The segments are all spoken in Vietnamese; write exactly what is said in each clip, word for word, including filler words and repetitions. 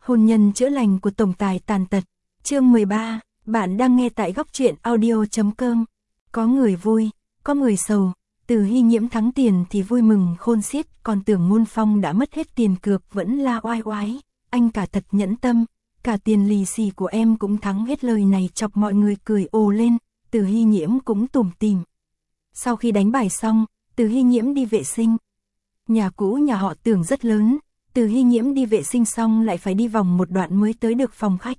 Hôn nhân chữa lành của tổng tài tàn tật. Chương mười ba, bạn đang nghe tại góc truyện audio chấm com. Có người vui, có người sầu. Từ Hy Nhiễm thắng tiền thì vui mừng khôn xiết, còn Tưởng Ngôn Phong đã mất hết tiền cược vẫn la oai oái. Anh cả thật nhẫn tâm, cả tiền lì xì của em cũng thắng hết. Lời này chọc mọi người cười ồ lên. Từ Hy Nhiễm cũng tủm tỉm. Sau khi đánh bài xong, Từ Hy Nhiễm đi vệ sinh. Nhà cũ nhà họ Tưởng rất lớn. Từ Hy Nhiễm đi vệ sinh xong lại phải đi vòng một đoạn mới tới được phòng khách.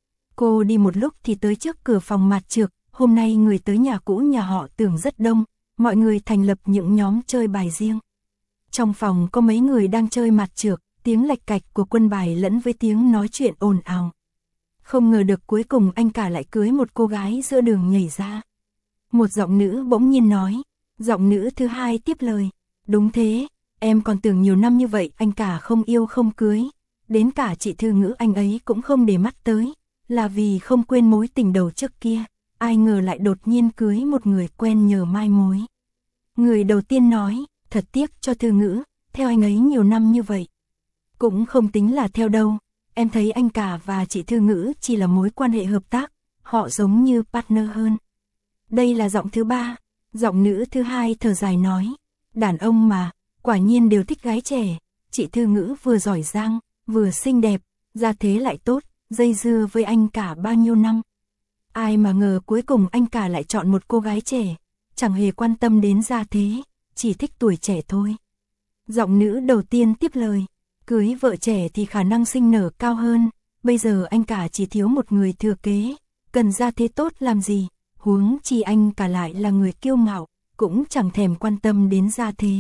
Cô đi một lúc thì tới trước cửa phòng mạt trược. Hôm nay người tới nhà cũ nhà họ Tưởng rất đông, mọi người thành lập những nhóm chơi bài riêng. Trong phòng có mấy người đang chơi mạt trược, tiếng lạch cạch của quân bài lẫn với tiếng nói chuyện ồn ào. Không ngờ được cuối cùng anh cả lại cưới một cô gái giữa đường nhảy ra. Một giọng nữ bỗng nhiên nói, giọng nữ thứ hai tiếp lời, đúng thế. Em còn tưởng nhiều năm như vậy anh cả không yêu không cưới, đến cả chị Thư Ngữ anh ấy cũng không để mắt tới, là vì không quên mối tình đầu trước kia, ai ngờ lại đột nhiên cưới một người quen nhờ mai mối. Người đầu tiên nói, thật tiếc cho Thư Ngữ, theo anh ấy nhiều năm như vậy. Cũng không tính là theo đâu, em thấy anh cả và chị Thư Ngữ chỉ là mối quan hệ hợp tác, họ giống như partner hơn. Đây là giọng thứ ba, giọng nữ thứ hai thở dài nói, đàn ông mà, quả nhiên đều thích gái trẻ, chị Thư Ngữ vừa giỏi giang, vừa xinh đẹp, gia thế lại tốt, dây dưa với anh cả bao nhiêu năm. Ai mà ngờ cuối cùng anh cả lại chọn một cô gái trẻ, chẳng hề quan tâm đến gia thế, chỉ thích tuổi trẻ thôi. Giọng nữ đầu tiên tiếp lời, cưới vợ trẻ thì khả năng sinh nở cao hơn, bây giờ anh cả chỉ thiếu một người thừa kế, cần gia thế tốt làm gì, huống chi anh cả lại là người kiêu ngạo, cũng chẳng thèm quan tâm đến gia thế.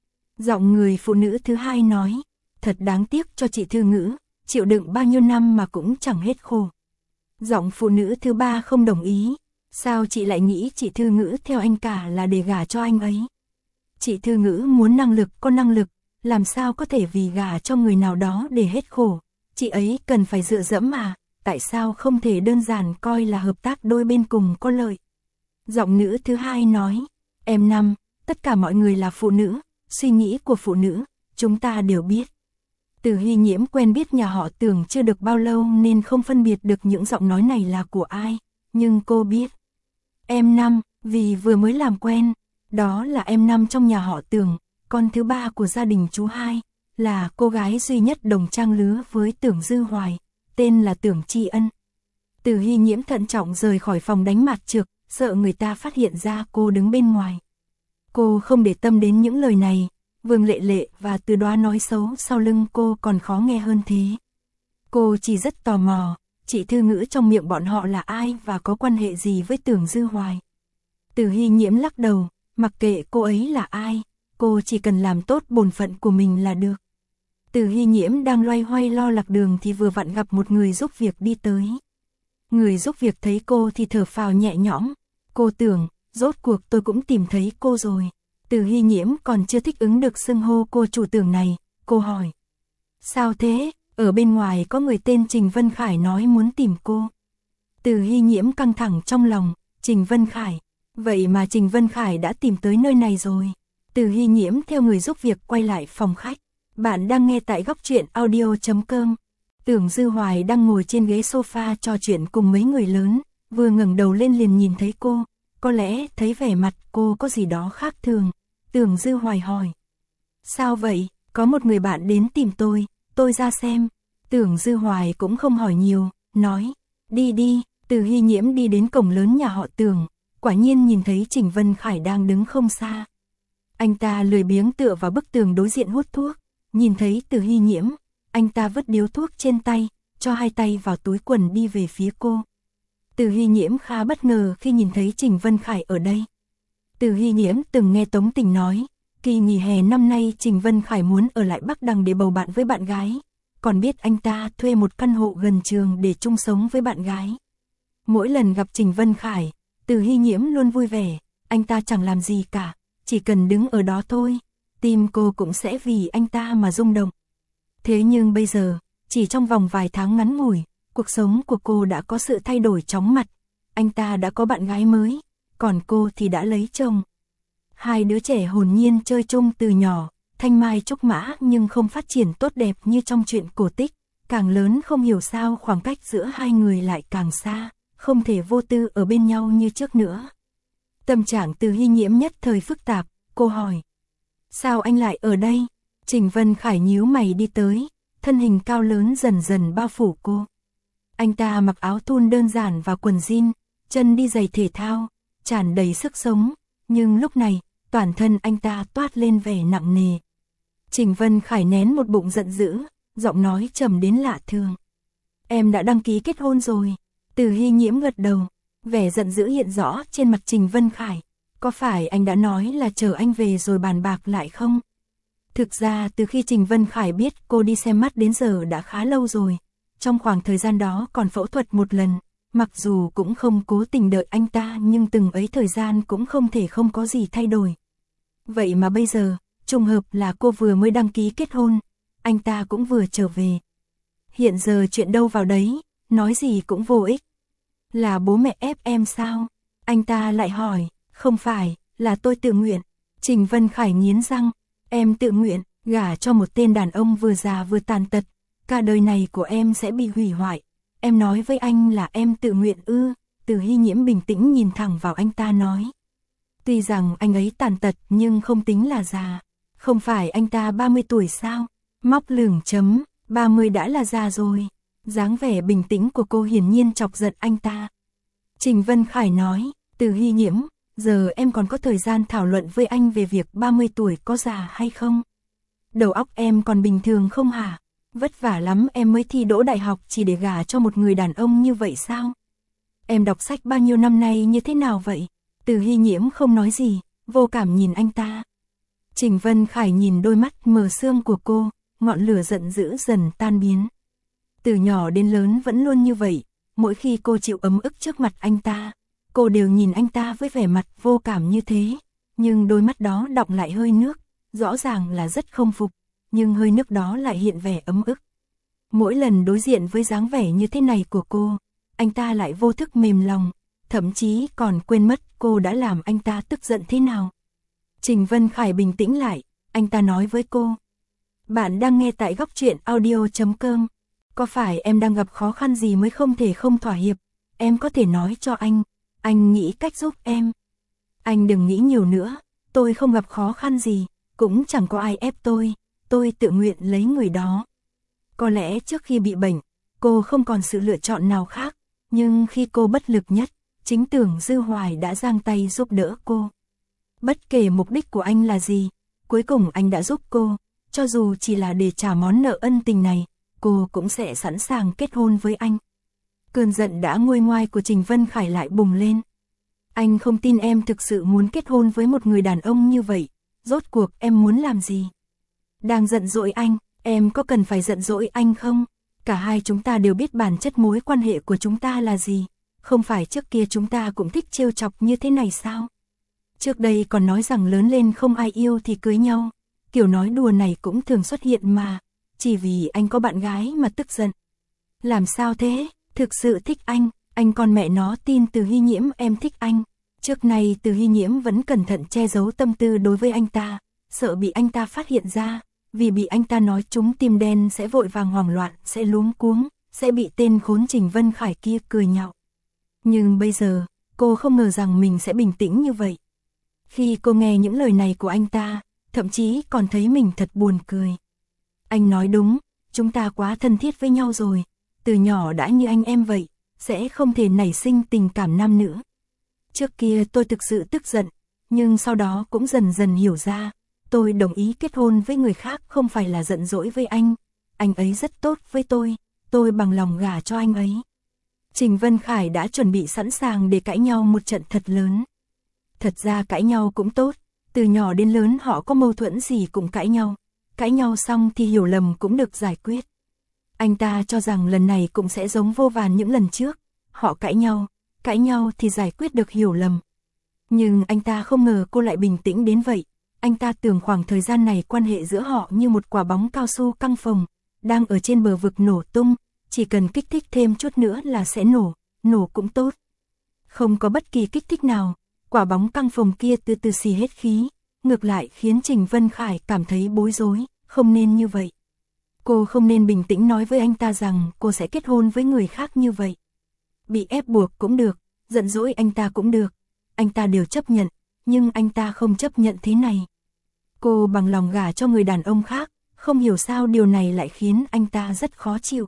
Giọng người phụ nữ thứ hai nói, thật đáng tiếc cho chị Thư Ngữ, chịu đựng bao nhiêu năm mà cũng chẳng hết khổ. Giọng phụ nữ thứ ba không đồng ý, sao chị lại nghĩ chị Thư Ngữ theo anh cả là để gả cho anh ấy? Chị Thư Ngữ muốn năng lực có năng lực, làm sao có thể vì gả cho người nào đó để hết khổ, chị ấy cần phải dựa dẫm mà, tại sao không thể đơn giản coi là hợp tác đôi bên cùng có lợi? Giọng nữ thứ hai nói, em Năm, tất cả mọi người là phụ nữ, suy nghĩ của phụ nữ, chúng ta đều biết. Từ Hy Nhiễm quen biết nhà họ Tưởng chưa được bao lâu nên không phân biệt được những giọng nói này là của ai, nhưng cô biết. Em Năm, vì vừa mới làm quen, đó là em Năm trong nhà họ Tưởng, con thứ ba của gia đình chú hai, là cô gái duy nhất đồng trang lứa với Tưởng Dư Hoài, tên là Tưởng Tri Ân. Từ Hy Nhiễm thận trọng rời khỏi phòng đánh mạt trược, sợ người ta phát hiện ra cô đứng bên ngoài. Cô không để tâm đến những lời này, Vương Lệ Lệ và Từ Đoá nói xấu sau lưng cô còn khó nghe hơn thế. Cô chỉ rất tò mò, chị Thư Ngữ trong miệng bọn họ là ai và có quan hệ gì với Tưởng Dư Hoài. Từ Hy Nhiễm lắc đầu, mặc kệ cô ấy là ai, cô chỉ cần làm tốt bổn phận của mình là được. Từ Hy Nhiễm đang loay hoay lo lạc đường thì vừa vặn gặp một người giúp việc đi tới. Người giúp việc thấy cô thì thở phào nhẹ nhõm, cô Tưởng, rốt cuộc tôi cũng tìm thấy cô rồi. Từ Hy Nhiễm còn chưa thích ứng được xưng hô cô chủ Tưởng này, cô hỏi. Sao thế, ở bên ngoài có người tên Trình Vân Khải nói muốn tìm cô. Từ Hy Nhiễm căng thẳng trong lòng, Trình Vân Khải, vậy mà Trình Vân Khải đã tìm tới nơi này rồi. Từ Hy Nhiễm theo người giúp việc quay lại phòng khách. Bạn đang nghe tại góc truyện audio chấm com. Tưởng Dư Hoài đang ngồi trên ghế sofa trò chuyện cùng mấy người lớn, vừa ngẩng đầu lên liền nhìn thấy cô. Có lẽ thấy vẻ mặt cô có gì đó khác thường. Tưởng Dư Hoài hỏi. Sao vậy, có một người bạn đến tìm tôi, tôi ra xem. Tưởng Dư Hoài cũng không hỏi nhiều, nói. Đi đi, Từ Hy Nhiễm đi đến cổng lớn nhà họ Tưởng, quả nhiên nhìn thấy Trình Vân Khải đang đứng không xa. Anh ta lười biếng tựa vào bức tường đối diện hút thuốc, nhìn thấy Từ Hy Nhiễm, anh ta vứt điếu thuốc trên tay, cho hai tay vào túi quần đi về phía cô. Từ Hy Nhiễm khá bất ngờ khi nhìn thấy Trình Vân Khải ở đây. Từ Hy Nhiễm từng nghe Tống Tình nói, kỳ nghỉ hè năm nay Trình Vân Khải muốn ở lại Bắc Đằng để bầu bạn với bạn gái, còn biết anh ta thuê một căn hộ gần trường để chung sống với bạn gái. Mỗi lần gặp Trình Vân Khải, Từ Hy Nhiễm luôn vui vẻ, anh ta chẳng làm gì cả, chỉ cần đứng ở đó thôi, tim cô cũng sẽ vì anh ta mà rung động. Thế nhưng bây giờ, chỉ trong vòng vài tháng ngắn ngủi, cuộc sống của cô đã có sự thay đổi chóng mặt, anh ta đã có bạn gái mới, còn cô thì đã lấy chồng. Hai đứa trẻ hồn nhiên chơi chung từ nhỏ, thanh mai trúc mã nhưng không phát triển tốt đẹp như trong truyện cổ tích, càng lớn không hiểu sao khoảng cách giữa hai người lại càng xa, không thể vô tư ở bên nhau như trước nữa. Tâm trạng Từ Hy Nhiễm nhất thời phức tạp, cô hỏi. Sao anh lại ở đây? Trình Vân Khải nhíu mày đi tới, thân hình cao lớn dần dần bao phủ cô. Anh ta mặc áo thun đơn giản và quần jean, chân đi giày thể thao, tràn đầy sức sống, nhưng lúc này, toàn thân anh ta toát lên vẻ nặng nề. Trình Vân Khải nén một bụng giận dữ, giọng nói trầm đến lạ thường. Em đã đăng ký kết hôn rồi. Từ Hy Nhiễm gật đầu, vẻ giận dữ hiện rõ trên mặt Trình Vân Khải. Có phải anh đã nói là chờ anh về rồi bàn bạc lại không? Thực ra từ khi Trình Vân Khải biết cô đi xem mắt đến giờ đã khá lâu rồi. Trong khoảng thời gian đó còn phẫu thuật một lần, mặc dù cũng không cố tình đợi anh ta nhưng từng ấy thời gian cũng không thể không có gì thay đổi. Vậy mà bây giờ, trùng hợp là cô vừa mới đăng ký kết hôn, anh ta cũng vừa trở về. Hiện giờ chuyện đâu vào đấy, nói gì cũng vô ích. Là bố mẹ ép em sao? Anh ta lại hỏi, không phải, là tôi tự nguyện. Trình Vân Khải nghiến răng, em tự nguyện, gả cho một tên đàn ông vừa già vừa tàn tật, cả đời này của em sẽ bị hủy hoại. Em nói với anh là em tự nguyện ư? Từ Hy Nhiễm bình tĩnh nhìn thẳng vào anh ta nói. Tuy rằng anh ấy tàn tật nhưng không tính là già. Không phải anh ta ba mươi tuổi sao? Móc lửng chấm, ba mươi đã là già rồi. Dáng vẻ bình tĩnh của cô hiển nhiên chọc giận anh ta. Trình Vân Khải nói, Từ Hy Nhiễm, giờ em còn có thời gian thảo luận với anh về việc ba mươi tuổi có già hay không? Đầu óc em còn bình thường không hả? Vất vả lắm em mới thi đỗ đại học chỉ để gả cho một người đàn ông như vậy sao? Em đọc sách bao nhiêu năm nay như thế nào vậy? Từ Hy Nhiễm không nói gì, vô cảm nhìn anh ta. Trình Vân Khải nhìn đôi mắt mờ sương của cô, ngọn lửa giận dữ dần tan biến. Từ nhỏ đến lớn vẫn luôn như vậy, mỗi khi cô chịu ấm ức trước mặt anh ta, cô đều nhìn anh ta với vẻ mặt vô cảm như thế, nhưng đôi mắt đó đọng lại hơi nước, rõ ràng là rất không phục, nhưng hơi nước đó lại hiện vẻ ấm ức. Mỗi lần đối diện với dáng vẻ như thế này của cô, anh ta lại vô thức mềm lòng, thậm chí còn quên mất cô đã làm anh ta tức giận thế nào. Trình Vân Khải bình tĩnh lại, anh ta nói với cô. Bạn đang nghe tại góc truyện audio chấm com. Có phải em đang gặp khó khăn gì mới không thể không thỏa hiệp? Em có thể nói cho anh, anh nghĩ cách giúp em. Anh đừng nghĩ nhiều nữa, tôi không gặp khó khăn gì, cũng chẳng có ai ép tôi, tôi tự nguyện lấy người đó. Có lẽ trước khi bị bệnh, cô không còn sự lựa chọn nào khác, nhưng khi cô bất lực nhất, chính Tưởng Dư Hoài đã giang tay giúp đỡ cô. Bất kể mục đích của anh là gì, cuối cùng anh đã giúp cô, cho dù chỉ là để trả món nợ ân tình này, cô cũng sẽ sẵn sàng kết hôn với anh. Cơn giận đã nguôi ngoai của Trình Vân Khải lại bùng lên. Anh không tin em thực sự muốn kết hôn với một người đàn ông như vậy, rốt cuộc em muốn làm gì? Đang giận dỗi anh, em có cần phải giận dỗi anh không? Cả hai chúng ta đều biết bản chất mối quan hệ của chúng ta là gì, không phải trước kia chúng ta cũng thích trêu chọc như thế này sao? Trước đây còn nói rằng lớn lên không ai yêu thì cưới nhau, kiểu nói đùa này cũng thường xuất hiện mà, chỉ vì anh có bạn gái mà tức giận. Làm sao thế? Thực sự thích anh, anh con mẹ nó tin Từ Hy Nhiễm em thích anh. Trước nay Từ Hy Nhiễm vẫn cẩn thận che giấu tâm tư đối với anh ta, sợ bị anh ta phát hiện ra, vì bị anh ta nói trúng tim đen sẽ vội vàng hoảng loạn, sẽ luống cuống, sẽ bị tên khốn Trình Vân Khải kia cười nhạo. Nhưng bây giờ, cô không ngờ rằng mình sẽ bình tĩnh như vậy. Khi cô nghe những lời này của anh ta, thậm chí còn thấy mình thật buồn cười. Anh nói đúng, chúng ta quá thân thiết với nhau rồi, từ nhỏ đã như anh em vậy, sẽ không thể nảy sinh tình cảm nam nữ. Trước kia tôi thực sự tức giận, nhưng sau đó cũng dần dần hiểu ra, tôi đồng ý kết hôn với người khác không phải là giận dỗi với anh, anh ấy rất tốt với tôi, tôi bằng lòng gả cho anh ấy. Trình Vân Khải đã chuẩn bị sẵn sàng để cãi nhau một trận thật lớn. Thật ra cãi nhau cũng tốt, từ nhỏ đến lớn họ có mâu thuẫn gì cũng cãi nhau, cãi nhau xong thì hiểu lầm cũng được giải quyết. Anh ta cho rằng lần này cũng sẽ giống vô vàn những lần trước, họ cãi nhau, cãi nhau thì giải quyết được hiểu lầm. Nhưng anh ta không ngờ cô lại bình tĩnh đến vậy, anh ta tưởng khoảng thời gian này quan hệ giữa họ như một quả bóng cao su căng phồng, đang ở trên bờ vực nổ tung, chỉ cần kích thích thêm chút nữa là sẽ nổ, nổ cũng tốt. Không có bất kỳ kích thích nào, quả bóng căng phồng kia từ từ xì hết khí, ngược lại khiến Trình Vân Khải cảm thấy bối rối, không nên như vậy. Cô không nên bình tĩnh nói với anh ta rằng cô sẽ kết hôn với người khác như vậy. Bị ép buộc cũng được, giận dỗi anh ta cũng được, anh ta đều chấp nhận, nhưng anh ta không chấp nhận thế này. Cô bằng lòng gả cho người đàn ông khác, không hiểu sao điều này lại khiến anh ta rất khó chịu.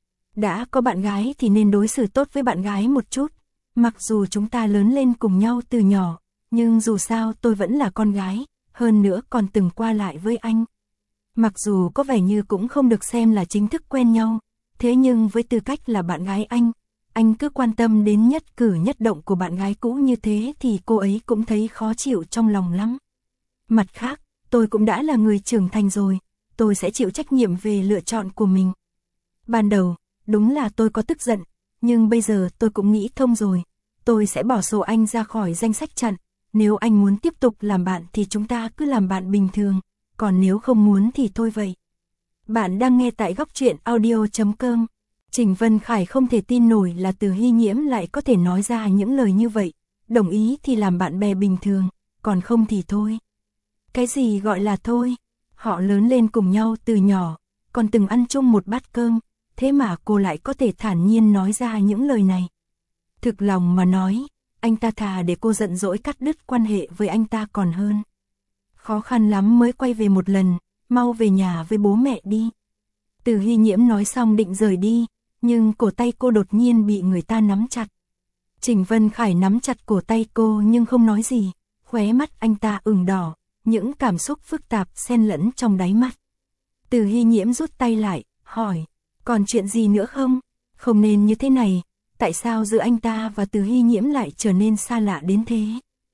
Đã có bạn gái thì nên đối xử tốt với bạn gái một chút, mặc dù chúng ta lớn lên cùng nhau từ nhỏ, nhưng dù sao tôi vẫn là con gái, hơn nữa còn từng qua lại với anh. Mặc dù có vẻ như cũng không được xem là chính thức quen nhau, thế nhưng với tư cách là bạn gái anh, anh cứ quan tâm đến nhất cử nhất động của bạn gái cũ như thế thì cô ấy cũng thấy khó chịu trong lòng lắm. Mặt khác, tôi cũng đã là người trưởng thành rồi, tôi sẽ chịu trách nhiệm về lựa chọn của mình. Ban đầu, đúng là tôi có tức giận, nhưng bây giờ tôi cũng nghĩ thông rồi, tôi sẽ bỏ số anh ra khỏi danh sách chặn, nếu anh muốn tiếp tục làm bạn thì chúng ta cứ làm bạn bình thường, còn nếu không muốn thì thôi vậy. Bạn đang nghe tại góc truyện audio chấm com. Trình Vân Khải không thể tin nổi là Từ Hy Nhiễm lại có thể nói ra những lời như vậy, đồng ý thì làm bạn bè bình thường, còn không thì thôi. Cái gì gọi là thôi? Họ lớn lên cùng nhau từ nhỏ, còn từng ăn chung một bát cơm, thế mà cô lại có thể thản nhiên nói ra những lời này. Thực lòng mà nói, anh ta thà để cô giận dỗi cắt đứt quan hệ với anh ta còn hơn. Khó khăn lắm mới quay về một lần, mau về nhà với bố mẹ đi. Từ Hy Nhiễm nói xong định rời đi, nhưng cổ tay cô đột nhiên bị người ta nắm chặt. Trình Vân Khải nắm chặt cổ tay cô nhưng không nói gì, khóe mắt anh ta ửng đỏ, những cảm xúc phức tạp xen lẫn trong đáy mắt. Từ Hy Nhiễm rút tay lại, hỏi, còn chuyện gì nữa không? Không nên như thế này, tại sao giữa anh ta và Từ Hy Nhiễm lại trở nên xa lạ đến thế?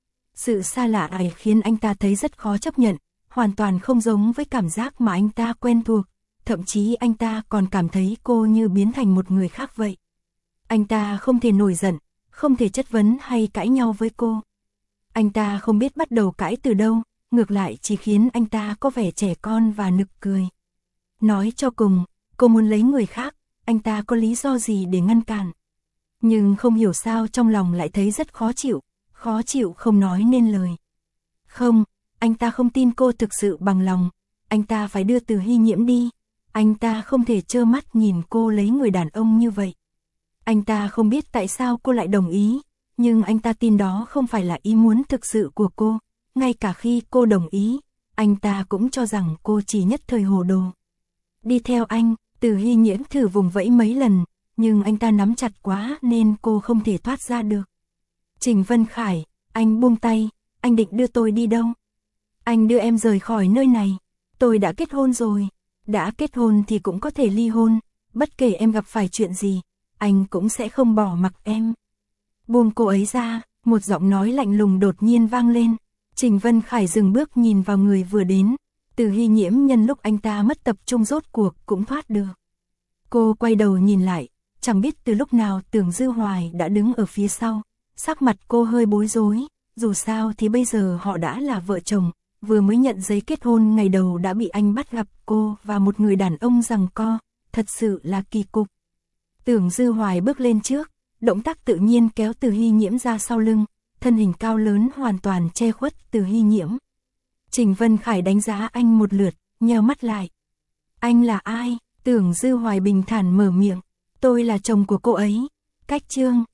Sự xa lạ này khiến anh ta thấy rất khó chấp nhận, hoàn toàn không giống với cảm giác mà anh ta quen thuộc, thậm chí anh ta còn cảm thấy cô như biến thành một người khác vậy. Anh ta không thể nổi giận, không thể chất vấn hay cãi nhau với cô. Anh ta không biết bắt đầu cãi từ đâu, ngược lại chỉ khiến anh ta có vẻ trẻ con và nực cười. Nói cho cùng, cô muốn lấy người khác, anh ta có lý do gì để ngăn cản. Nhưng không hiểu sao trong lòng lại thấy rất khó chịu, khó chịu không nói nên lời. Không, anh ta không tin cô thực sự bằng lòng, anh ta phải đưa Từ Hy Nhiễm đi, anh ta không thể trơ mắt nhìn cô lấy người đàn ông như vậy. Anh ta không biết tại sao cô lại đồng ý, nhưng anh ta tin đó không phải là ý muốn thực sự của cô, ngay cả khi cô đồng ý, anh ta cũng cho rằng cô chỉ nhất thời hồ đồ. Đi theo anh, Từ Hy Nhiễm thử vùng vẫy mấy lần, nhưng anh ta nắm chặt quá nên cô không thể thoát ra được. Trình Vân Khải, anh buông tay, anh định đưa tôi đi đâu? Anh đưa em rời khỏi nơi này, tôi đã kết hôn rồi, đã kết hôn thì cũng có thể ly hôn, bất kể em gặp phải chuyện gì, anh cũng sẽ không bỏ mặc em. Buông cô ấy ra, một giọng nói lạnh lùng đột nhiên vang lên. Trình Vân Khải dừng bước nhìn vào người vừa đến, Từ Hy Nhiễm nhân lúc anh ta mất tập trung rốt cuộc cũng thoát được. Cô quay đầu nhìn lại, chẳng biết từ lúc nào Tưởng Dư Hoài đã đứng ở phía sau, sắc mặt cô hơi bối rối, dù sao thì bây giờ họ đã là vợ chồng, vừa mới nhận giấy kết hôn ngày đầu đã bị anh bắt gặp cô và một người đàn ông giằng co, thật sự là kỳ cục. Tưởng Dư Hoài bước lên trước, động tác tự nhiên kéo Từ Hy Nhiễm ra sau lưng, thân hình cao lớn hoàn toàn che khuất Từ Hy Nhiễm. Trình Vân Khải đánh giá anh một lượt, nheo mắt lại. Anh là ai? Tưởng Dư Hoài bình thản mở miệng. Tôi là chồng của cô ấy. Cách chương